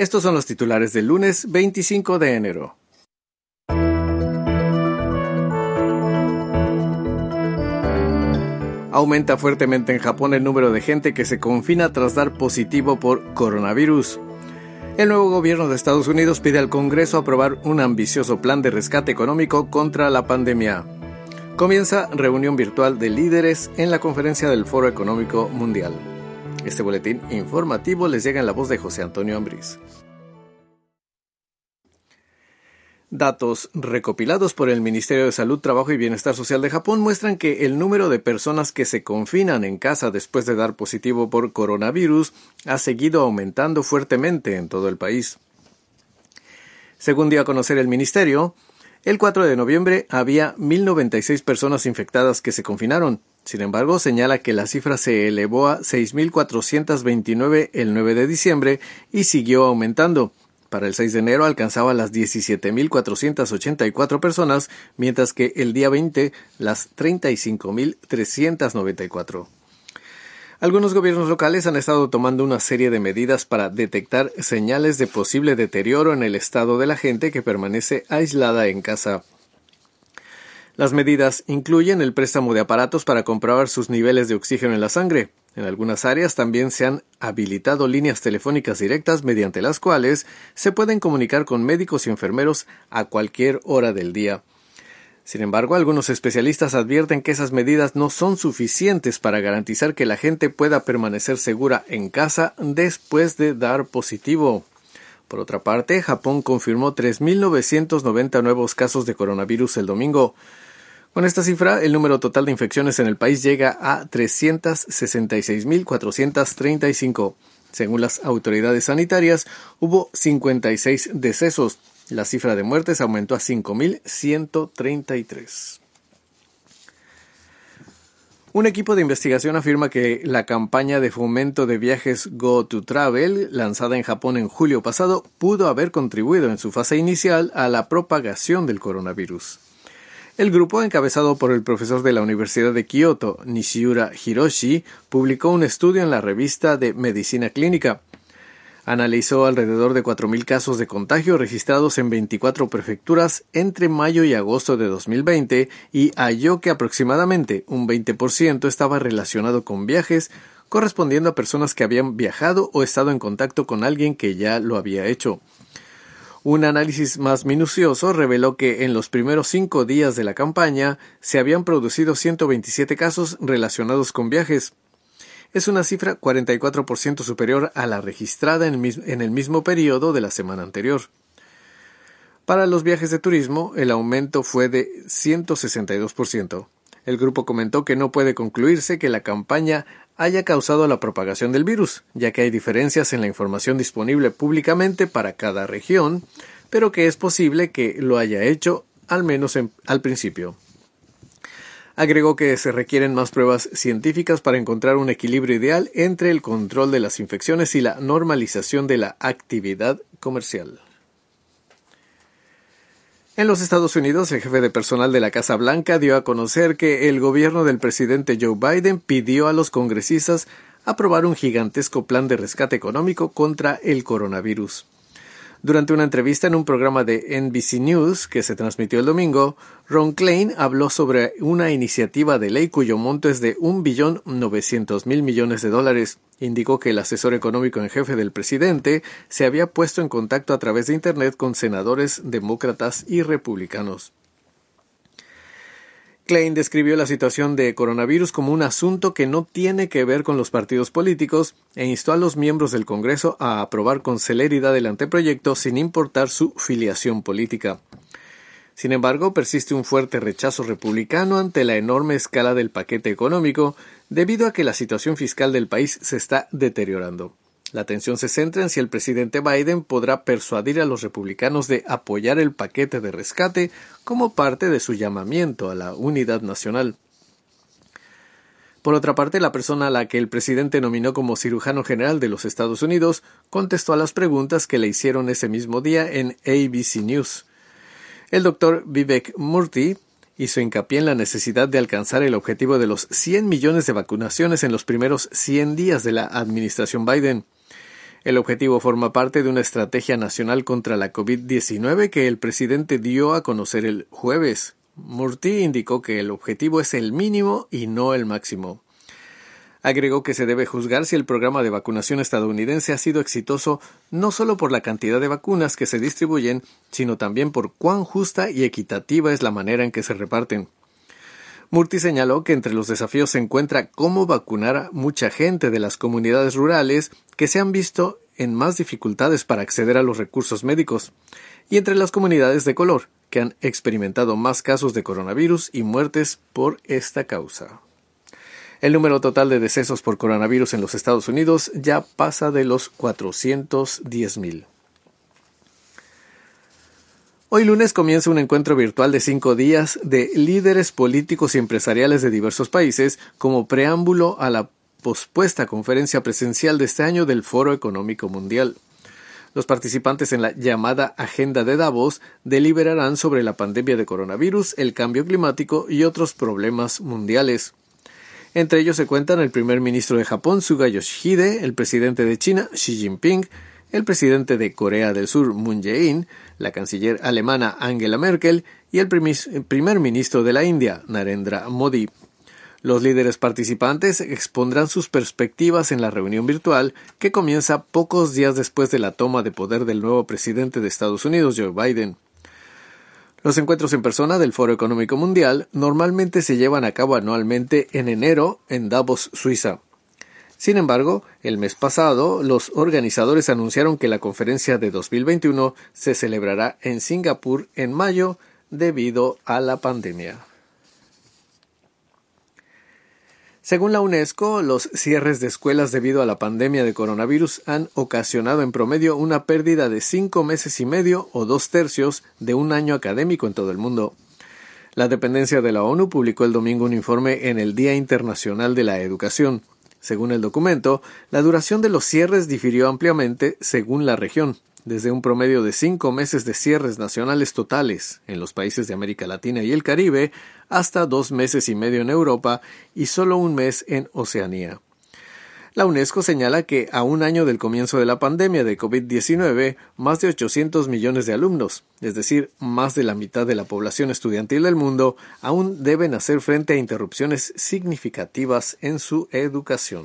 Estos son los titulares del lunes 25 de enero. Aumenta fuertemente en Japón el número de gente que se confina tras dar positivo por coronavirus. El nuevo gobierno de Estados Unidos pide al Congreso aprobar un ambicioso plan de rescate económico contra la pandemia. Comienza reunión virtual de líderes en la conferencia del Foro Económico Mundial. Este boletín informativo les llega en la voz de José Antonio Ambriz. Datos recopilados por el Ministerio de Salud, Trabajo y Bienestar Social de Japón muestran que el número de personas que se confinan en casa después de dar positivo por coronavirus ha seguido aumentando fuertemente en todo el país. Según dio a conocer el Ministerio, el 4 de noviembre había 1,096 personas infectadas que se confinaron. Sin embargo, señala que la cifra se elevó a 6,429 el 9 de diciembre y siguió aumentando. Para el 6 de enero alcanzaba las 17,484 personas, mientras que el día 20 las 35,394. Algunos gobiernos locales han estado tomando una serie de medidas para detectar señales de posible deterioro en el estado de la gente que permanece aislada en casa. Las medidas incluyen el préstamo de aparatos para comprobar sus niveles de oxígeno en la sangre. En algunas áreas también se han habilitado líneas telefónicas directas mediante las cuales se pueden comunicar con médicos y enfermeros a cualquier hora del día. Sin embargo, algunos especialistas advierten que esas medidas no son suficientes para garantizar que la gente pueda permanecer segura en casa después de dar positivo. Por otra parte, Japón confirmó 3,990 nuevos casos de coronavirus el domingo. Con esta cifra, el número total de infecciones en el país llega a 366,435. Según las autoridades sanitarias, hubo 56 decesos. La cifra de muertes aumentó a 5,133. Un equipo de investigación afirma que la campaña de fomento de viajes Go To Travel, lanzada en Japón en julio pasado, pudo haber contribuido en su fase inicial a la propagación del coronavirus. El grupo, encabezado por el profesor de la Universidad de Kioto, Nishiura Hiroshi, publicó un estudio en la revista de Medicina Clínica. Analizó alrededor de 4,000 casos de contagio registrados en 24 prefecturas entre mayo y agosto de 2020 y halló que aproximadamente un 20% estaba relacionado con viajes, correspondiendo a personas que habían viajado o estado en contacto con alguien que ya lo había hecho. Un análisis más minucioso reveló que en los primeros 5 días de la campaña se habían producido 127 casos relacionados con viajes. Es una cifra 44% superior a la registrada en el mismo periodo de la semana anterior. Para los viajes de turismo, el aumento fue de 162%. El grupo comentó que no puede concluirse que la campaña haya causado la propagación del virus, ya que hay diferencias en la información disponible públicamente para cada región, pero que es posible que lo haya hecho, al menos al principio. Agregó que se requieren más pruebas científicas para encontrar un equilibrio ideal entre el control de las infecciones y la normalización de la actividad comercial. En los Estados Unidos, el jefe de personal de la Casa Blanca dio a conocer que el gobierno del presidente Joe Biden pidió a los congresistas aprobar un gigantesco plan de rescate económico contra el coronavirus. Durante una entrevista en un programa de NBC News que se transmitió el domingo, Ron Klain habló sobre una iniciativa de ley cuyo monto es de $1,900,000 millones. Indicó que el asesor económico en jefe del presidente se había puesto en contacto a través de Internet con senadores demócratas y republicanos. Klain describió la situación de coronavirus como un asunto que no tiene que ver con los partidos políticos e instó a los miembros del Congreso a aprobar con celeridad el anteproyecto sin importar su filiación política. Sin embargo, persiste un fuerte rechazo republicano ante la enorme escala del paquete económico debido a que la situación fiscal del país se está deteriorando. La atención se centra en si el presidente Biden podrá persuadir a los republicanos de apoyar el paquete de rescate como parte de su llamamiento a la unidad nacional. Por otra parte, la persona a la que el presidente nominó como cirujano general de los Estados Unidos contestó a las preguntas que le hicieron ese mismo día en ABC News. El doctor Vivek Murthy hizo hincapié en la necesidad de alcanzar el objetivo de los 100 millones de vacunaciones en los primeros 100 días de la administración Biden. El objetivo forma parte de una estrategia nacional contra la COVID-19 que el presidente dio a conocer el jueves. Murthy indicó que el objetivo es el mínimo y no el máximo. Agregó que se debe juzgar si el programa de vacunación estadounidense ha sido exitoso no solo por la cantidad de vacunas que se distribuyen, sino también por cuán justa y equitativa es la manera en que se reparten. Murthy señaló que entre los desafíos se encuentra cómo vacunar a mucha gente de las comunidades rurales que se han visto en más dificultades para acceder a los recursos médicos, y entre las comunidades de color, que han experimentado más casos de coronavirus y muertes por esta causa. El número total de decesos por coronavirus en los Estados Unidos ya pasa de los 410,000. Hoy lunes comienza un encuentro virtual de 5 días de líderes políticos y empresariales de diversos países como preámbulo a la pospuesta conferencia presencial de este año del Foro Económico Mundial. Los participantes en la llamada Agenda de Davos deliberarán sobre la pandemia de coronavirus, el cambio climático y otros problemas mundiales. Entre ellos se cuentan el primer ministro de Japón, Suga Yoshihide, el presidente de China, Xi Jinping, el presidente de Corea del Sur, Moon Jae-in, la canciller alemana Angela Merkel y el primer ministro de la India, Narendra Modi. Los líderes participantes expondrán sus perspectivas en la reunión virtual que comienza pocos días después de la toma de poder del nuevo presidente de Estados Unidos, Joe Biden. Los encuentros en persona del Foro Económico Mundial normalmente se llevan a cabo anualmente en enero en Davos, Suiza. Sin embargo, el mes pasado, los organizadores anunciaron que la conferencia de 2021 se celebrará en Singapur en mayo debido a la pandemia. Según la UNESCO, los cierres de escuelas debido a la pandemia de coronavirus han ocasionado en promedio una pérdida de 5 meses y medio o 2/3 de un año académico en todo el mundo. La dependencia de la ONU publicó el domingo un informe en el Día Internacional de la Educación. Según el documento, la duración de los cierres difirió ampliamente según la región, desde un promedio de 5 meses de cierres nacionales totales en los países de América Latina y el Caribe, hasta 2 meses y medio en Europa y solo 1 mes en Oceanía. La UNESCO señala que a un año del comienzo de la pandemia de COVID-19, más de 800 millones de alumnos, es decir, más de la mitad de la población estudiantil del mundo, aún deben hacer frente a interrupciones significativas en su educación.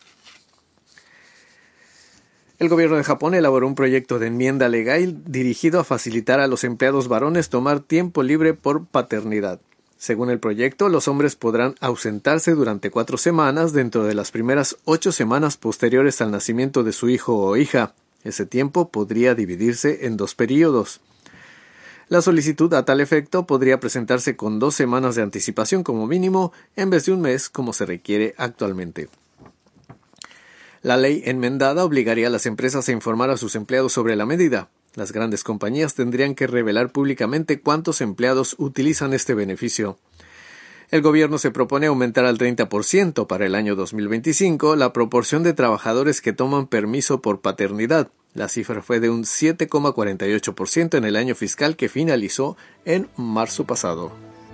El gobierno de Japón elaboró un proyecto de enmienda legal dirigido a facilitar a los empleados varones tomar tiempo libre por paternidad. Según el proyecto, los hombres podrán ausentarse durante 4 semanas dentro de las primeras 8 semanas posteriores al nacimiento de su hijo o hija. Ese tiempo podría dividirse en 2 períodos. La solicitud a tal efecto podría presentarse con 2 semanas de anticipación como mínimo, en vez de 1 mes como se requiere actualmente. La ley enmendada obligaría a las empresas a informar a sus empleados sobre la medida. Las grandes compañías tendrían que revelar públicamente cuántos empleados utilizan este beneficio. El gobierno se propone aumentar al 30% para el año 2025 la proporción de trabajadores que toman permiso por paternidad. La cifra fue de un 7,48% en el año fiscal que finalizó en marzo pasado.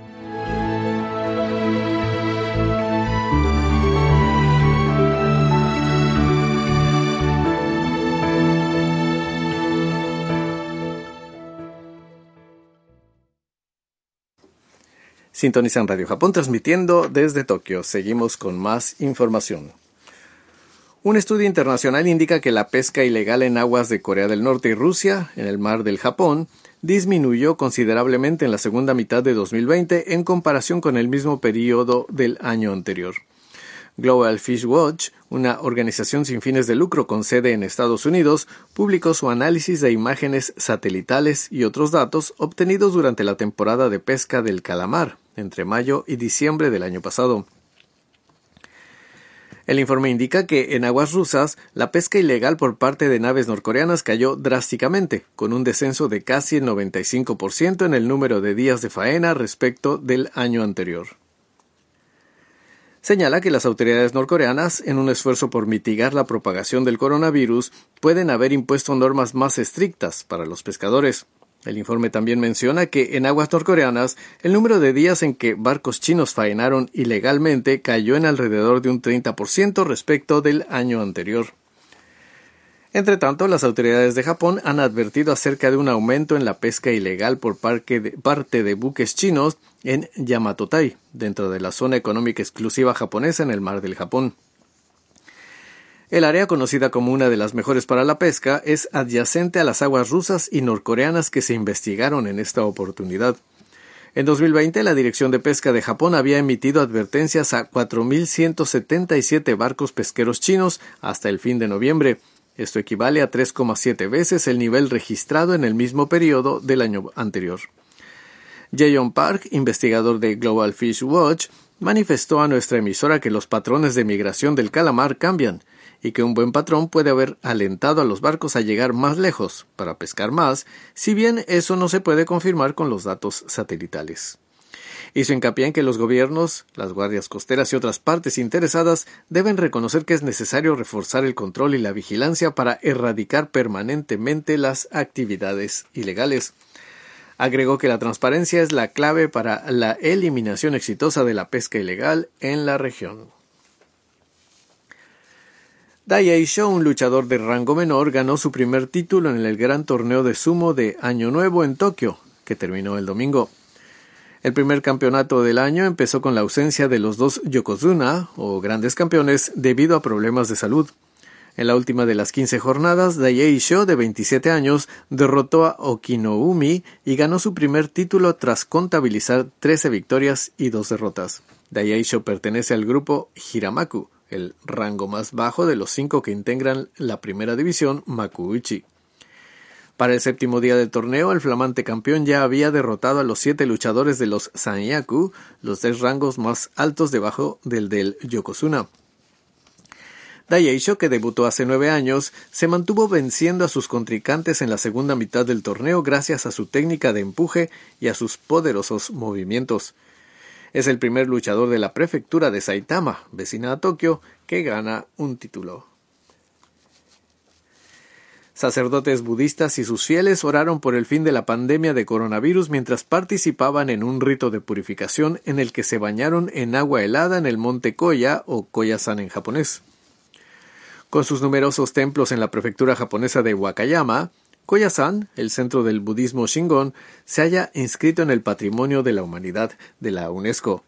Sintonizan Radio Japón transmitiendo desde Tokio. Seguimos con más información. Un estudio internacional indica que la pesca ilegal en aguas de Corea del Norte y Rusia, en el mar del Japón, disminuyó considerablemente en la segunda mitad de 2020 en comparación con el mismo periodo del año anterior. Global Fish Watch, una organización sin fines de lucro con sede en Estados Unidos, publicó su análisis de imágenes satelitales y otros datos obtenidos durante la temporada de pesca del calamar, entre mayo y diciembre del año pasado. El informe indica que en aguas rusas, la pesca ilegal por parte de naves norcoreanas cayó drásticamente, con un descenso de casi el 95% en el número de días de faena respecto del año anterior. Señala que las autoridades norcoreanas, en un esfuerzo por mitigar la propagación del coronavirus, pueden haber impuesto normas más estrictas para los pescadores. El informe también menciona que en aguas norcoreanas, el número de días en que barcos chinos faenaron ilegalmente cayó en alrededor de un 30% respecto del año anterior. Entre tanto, las autoridades de Japón han advertido acerca de un aumento en la pesca ilegal por parte de buques chinos en Yamatotai, dentro de la zona económica exclusiva japonesa en el Mar del Japón. El área, conocida como una de las mejores para la pesca, es adyacente a las aguas rusas y norcoreanas que se investigaron en esta oportunidad. En 2020, la Dirección de Pesca de Japón había emitido advertencias a 4.177 barcos pesqueros chinos hasta el fin de noviembre. Esto equivale a 3,7 veces el nivel registrado en el mismo periodo del año anterior. Jaeyoung Park, investigador de Global Fish Watch, manifestó a nuestra emisora que los patrones de migración del calamar cambian y que un buen patrón puede haber alentado a los barcos a llegar más lejos para pescar más, si bien eso no se puede confirmar con los datos satelitales. Hizo hincapié en que los gobiernos, las guardias costeras y otras partes interesadas deben reconocer que es necesario reforzar el control y la vigilancia para erradicar permanentemente las actividades ilegales. Agregó que la transparencia es la clave para la eliminación exitosa de la pesca ilegal en la región. Daieisho, un luchador de rango menor, ganó su primer título en el gran torneo de sumo de Año Nuevo en Tokio, que terminó el domingo. El primer campeonato del año empezó con la ausencia de los dos yokozuna, o grandes campeones, debido a problemas de salud. En la última de las 15 jornadas, Daieisho, de 27 años, derrotó a Okinoumi y ganó su primer título tras contabilizar 13 victorias y 2 derrotas. Daieisho pertenece al grupo Hiramaku, el rango más bajo de los 5 que integran la primera división Makuuchi. Para el séptimo día del torneo, el flamante campeón ya había derrotado a los 7 luchadores de los Sanyaku, los 3 rangos más altos debajo del yokozuna. Daieisho, que debutó hace 9 años, se mantuvo venciendo a sus contrincantes en la segunda mitad del torneo gracias a su técnica de empuje y a sus poderosos movimientos. Es el primer luchador de la prefectura de Saitama, vecina a Tokio, que gana un título. Sacerdotes budistas y sus fieles oraron por el fin de la pandemia de coronavirus mientras participaban en un rito de purificación en el que se bañaron en agua helada en el monte Koya o Koyasan en japonés. Con sus numerosos templos en la prefectura japonesa de Wakayama, Koyasan, el centro del budismo Shingon, se halla inscrito en el Patrimonio de la Humanidad de la UNESCO.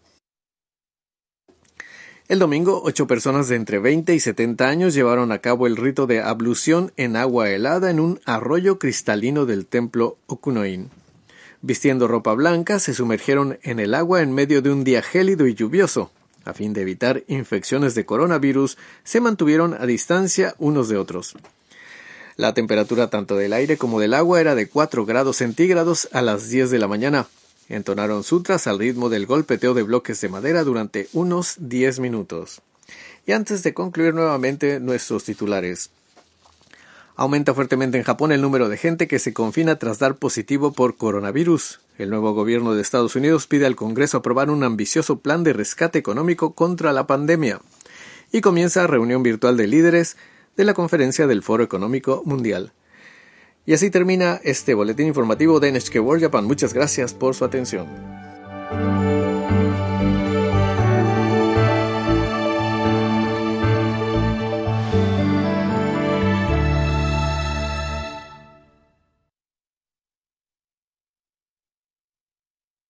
El domingo, 8 personas de entre 20 y 70 años llevaron a cabo el rito de ablución en agua helada en un arroyo cristalino del templo Okunoin. Vistiendo ropa blanca, se sumergieron en el agua en medio de un día gélido y lluvioso. A fin de evitar infecciones de coronavirus, se mantuvieron a distancia unos de otros. La temperatura tanto del aire como del agua era de 4 grados centígrados a las 10 de la mañana. Entonaron sutras al ritmo del golpeteo de bloques de madera durante unos 10 minutos. Y antes de concluir nuevamente nuestros titulares. Aumenta fuertemente en Japón el número de gente que se confina tras dar positivo por coronavirus. El nuevo gobierno de Estados Unidos pide al Congreso aprobar un ambicioso plan de rescate económico contra la pandemia. Y comienza reunión virtual de líderes de la conferencia del Foro Económico Mundial. Y así termina este boletín informativo de NHK World Japan. Muchas gracias por su atención.